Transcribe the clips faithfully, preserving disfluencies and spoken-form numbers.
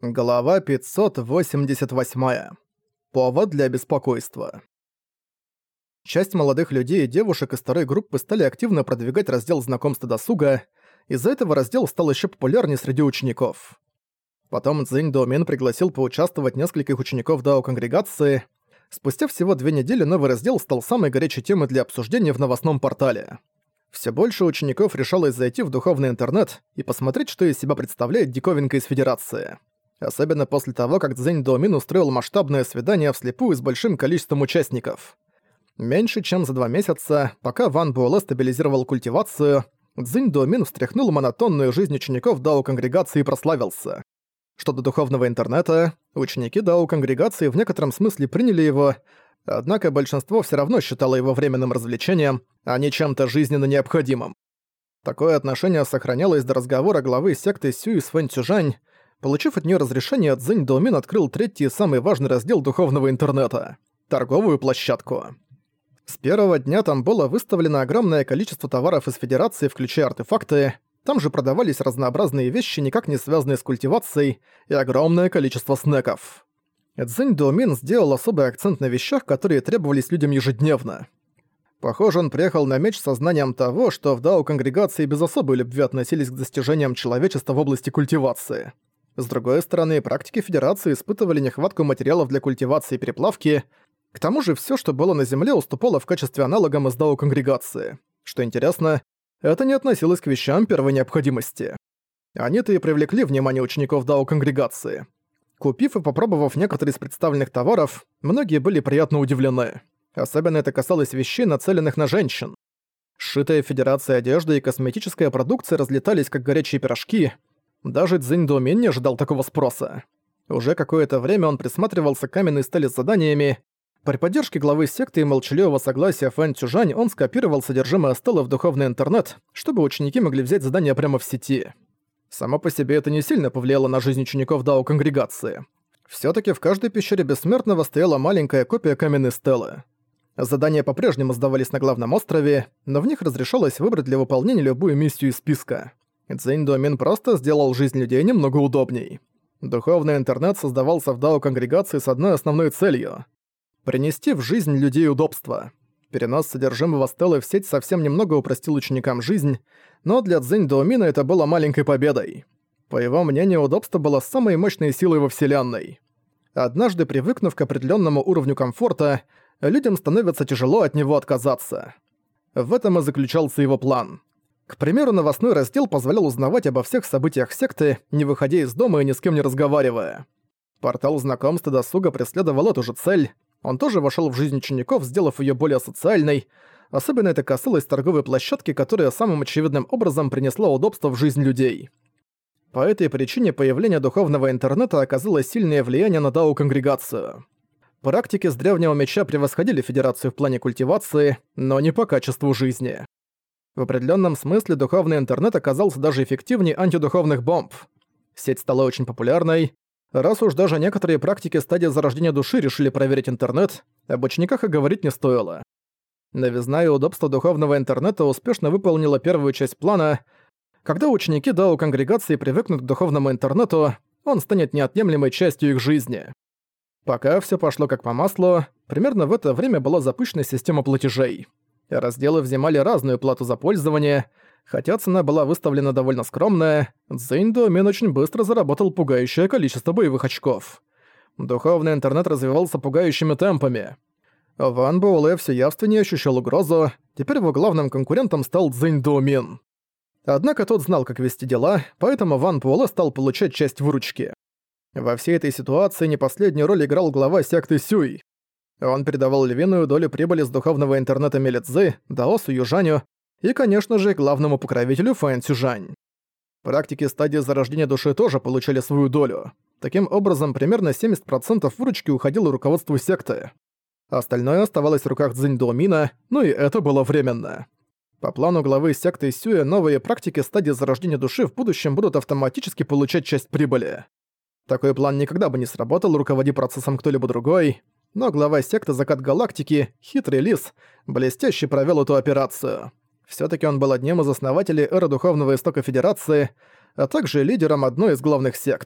Глава пятьсот восемьдесят восемь. Повод для беспокойства. Часть молодых людей и девушек из второй группы стали активно продвигать раздел знакомства досуга, из-за этого раздел стал еще популярнее среди учеников. Потом Цзинь Доумин пригласил поучаствовать нескольких учеников Дао-конгрегации. Спустя всего две недели новый раздел стал самой горячей темой для обсуждения в новостном портале. Все больше учеников решалось зайти в духовный интернет и посмотреть, что из себя представляет диковинка из Федерации. Особенно после того, как Цзинь Доумин устроил масштабное свидание вслепую с большим количеством участников. Меньше чем за два месяца, пока Ван Буэлэ стабилизировал культивацию, Цзинь Доумин встряхнул монотонную жизнь учеников Дао-конгрегации и прославился. Что до духовного интернета, ученики Дао-конгрегации в некотором смысле приняли его, однако большинство все равно считало его временным развлечением, а не чем-то жизненно необходимым. Такое отношение сохранялось до разговора главы секты Сюй с Вэнь Цюжань. Получив от нее разрешение, Цзинь Доумин открыл третий и самый важный раздел духовного интернета – торговую площадку. С первого дня там было выставлено огромное количество товаров из Федерации, включая артефакты. Там же продавались разнообразные вещи, никак не связанные с культивацией, и огромное количество снеков. Цзинь Доумин сделал особый акцент на вещах, которые требовались людям ежедневно. Похоже, он приехал на меч со знанием того, что в Дао-конгрегации без особой любви относились к достижениям человечества в области культивации. С другой стороны, практики Федерации испытывали нехватку материалов для культивации и переплавки. К тому же всё, что было на Земле, уступало в качестве аналогам из Дао-конгрегации. Что интересно, это не относилось к вещам первой необходимости. Они-то и привлекли внимание учеников Дао-конгрегации. Купив и попробовав некоторые из представленных товаров, многие были приятно удивлены. Особенно это касалось вещей, нацеленных на женщин. Сшитая Федерацией одежда и косметическая продукция разлетались как горячие пирожки. Даже Цзинь Доумин не ожидал такого спроса. Уже какое-то время он присматривался к каменной стеле с заданиями. При поддержке главы секты и молчаливого согласия Фэн Цюжань он скопировал содержимое стелы в духовный интернет, чтобы ученики могли взять задания прямо в сети. Само по себе это не сильно повлияло на жизнь учеников Дао-конгрегации. Всё-таки в каждой пещере Бессмертного стояла маленькая копия каменной стелы. Задания по-прежнему сдавались на главном острове, но в них разрешалось выбрать для выполнения любую миссию из списка. Цзинь Доумин просто сделал жизнь людей немного удобней. Духовный интернет создавался в Дао-конгрегации с одной основной целью — принести в жизнь людей удобства. Перенос содержимого стелы в сеть совсем немного упростил ученикам жизнь, но для Цзинь Доумина это было маленькой победой. По его мнению, удобство было самой мощной силой во Вселенной. Однажды, привыкнув к определенному уровню комфорта, людям становится тяжело от него отказаться. В этом и заключался его план. К примеру, новостной раздел позволял узнавать обо всех событиях секты, не выходя из дома и ни с кем не разговаривая. Портал знакомств и досуга преследовал эту же цель. Он тоже вошёл в жизнь учеников, сделав её более социальной. Особенно это касалось торговой площадки, которая самым очевидным образом принесла удобство в жизнь людей. По этой причине появление духовного интернета оказало сильное влияние на Дао-конгрегацию. Практики с древнего меча превосходили Федерацию в плане культивации, но не по качеству жизни. В определенном смысле духовный интернет оказался даже эффективнее антидуховных бомб. Сеть стала очень популярной. Раз уж даже некоторые практики стадии зарождения души решили проверить интернет, об учениках и говорить не стоило. Новизна и удобство духовного интернета успешно выполнила первую часть плана. Когда ученики Дао-конгрегации привыкнут к духовному интернету, он станет неотъемлемой частью их жизни. Пока всё пошло как по маслу, примерно в это время была запущена система платежей. Разделы взимали разную плату за пользование. Хотя цена была выставлена довольно скромная, Цзинь Доумин очень быстро заработал пугающее количество боевых очков. Духовный интернет развивался пугающими темпами. Ван Буэлэ всё явственнее ощущал угрозу, теперь его главным конкурентом стал Цзинь Доумин. Однако тот знал, как вести дела, поэтому Ван Буэлэ стал получать часть выручки. Во всей этой ситуации не последнюю роль играл глава секты Сюй. Он передавал львиную долю прибыли с духовного интернета Мели Цзы, Даосу Южаню и, конечно же, главному покровителю Фэн Цюжань. Практики стадии зарождения души тоже получали свою долю. Таким образом, примерно семьдесят процентов выручки уходило руководству секты. Остальное оставалось в руках Цзинь Доумина, ну и это было временно. По плану главы секты Сюя, новые практики стадии зарождения души в будущем будут автоматически получать часть прибыли. Такой план никогда бы не сработал, руководи процессом кто-либо другой, но глава секты Закат Галактики, хитрый лис, блестяще провёл эту операцию. Всё-таки он был одним из основателей эры Духовного Истока Федерации, а также лидером одной из главных сект.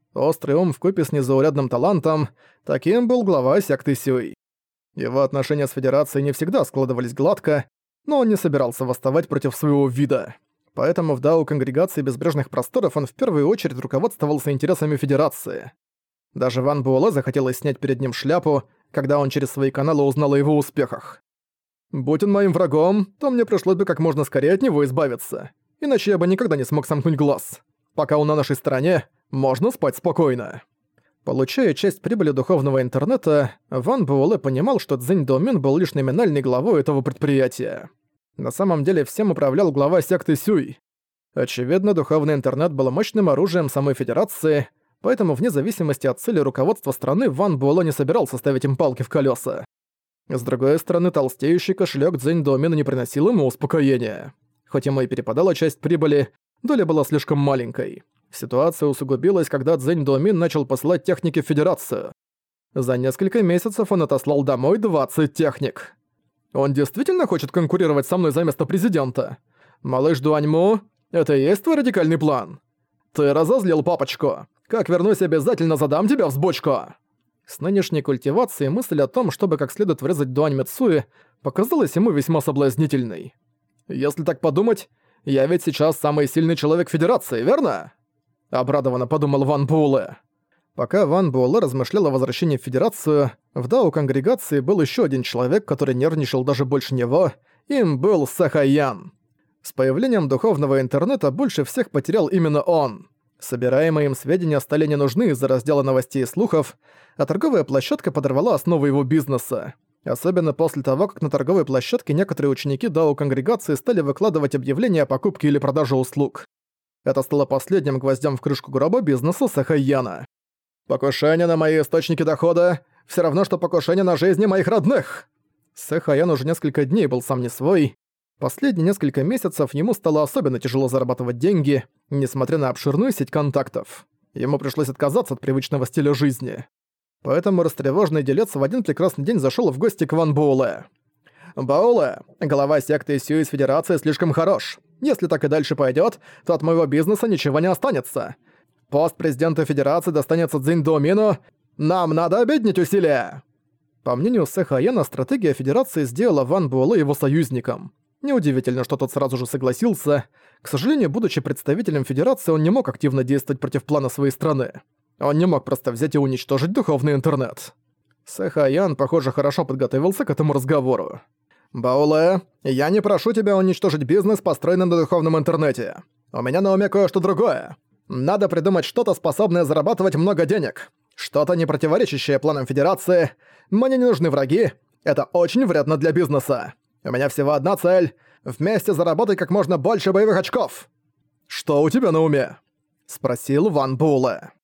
Острый ум вкупе с незаурядным талантом — таким был глава секты Сюй. Его отношения с Федерацией не всегда складывались гладко, но он не собирался восставать против своего вида. Поэтому в дао Конгрегации Безбрежных Просторов он в первую очередь руководствовался интересами Федерации. Даже Ван Буэлэ захотелось снять перед ним шляпу, когда он через свои каналы узнал о его успехах. «Будь он моим врагом, то мне пришлось бы как можно скорее от него избавиться. Иначе я бы никогда не смог сомкнуть глаз. Пока он на нашей стороне, можно спать спокойно». Получая часть прибыли духовного интернета, Ван Буэлэ понимал, что Цзинь Доумин был лишь номинальной главой этого предприятия. На самом деле всем управлял глава секты Сюй. Очевидно, духовный интернет был мощным оружием самой Федерации, поэтому вне зависимости от цели руководства страны Ван Буэлэ не собирался ставить им палки в колеса. С другой стороны, толстеющий кошелек Цзинь Доумина не приносил ему успокоения. Хоть ему и перепадала часть прибыли, доля была слишком маленькой. Ситуация усугубилась, когда Цзинь Доумин начал посылать техники в Федерацию. За несколько месяцев он отослал домой двадцать техник. Он действительно хочет конкурировать со мной за место президента? Малыш Дуаньму, это и есть твой радикальный план? Ты разозлил папочку. Как вернусь, обязательно задам тебя взбучку. С нынешней культивацией мысль о том, чтобы как следует врезать Дуань Мицуи, показалась ему весьма соблазнительной. Если так подумать, я ведь сейчас самый сильный человек Федерации, верно? Обрадованно подумал Ван Буэлэ. Пока Ван Буэлэ размышлял о возвращении в Федерацию, в дао Конгрегации был еще один человек, который нервничал даже больше него, им был Сэхайян. С появлением духовного интернета больше всех потерял именно он. Собираемые им сведения стали не нужны из-за раздела новостей и слухов, а торговая площадка подорвала основу его бизнеса. Особенно после того, как на торговой площадке некоторые ученики дао Конгрегации стали выкладывать объявления о покупке или продаже услуг. Это стало последним гвоздем в крышку гроба бизнеса Сэхайяна. «Покушение на мои источники дохода — все равно, что покушение на жизни моих родных!» Сэхайян уже несколько дней был сам не свой. Последние несколько месяцев ему стало особенно тяжело зарабатывать деньги, несмотря на обширную сеть контактов. Ему пришлось отказаться от привычного стиля жизни. Поэтому растревоженный делец в один прекрасный день зашел в гости к Ван Буэлэ. «Буэлэ, глава секты Сюй из Федерации слишком хорош. Если так и дальше пойдет, то от моего бизнеса ничего не останется. Пост президента Федерации достанется Цзинь Доумину. Нам надо объединить усилия!» По мнению Сэхайяна, стратегия Федерации сделала Ван Буэлэ его союзником. Неудивительно, что тот сразу же согласился. К сожалению, будучи представителем Федерации, он не мог активно действовать против плана своей страны. Он не мог просто взять и уничтожить духовный интернет. Сэхайян, похоже, хорошо подготовился к этому разговору. «Буэлэ, я не прошу тебя уничтожить бизнес, построенный на духовном интернете. У меня на уме кое-что другое. Надо придумать что-то, способное зарабатывать много денег. Что-то, не противоречащее планам Федерации. Мне не нужны враги. Это очень вредно для бизнеса. У меня всего одна цель — вместе заработать как можно больше боевых очков». «Что у тебя на уме?» — спросил Ван Буэлэ.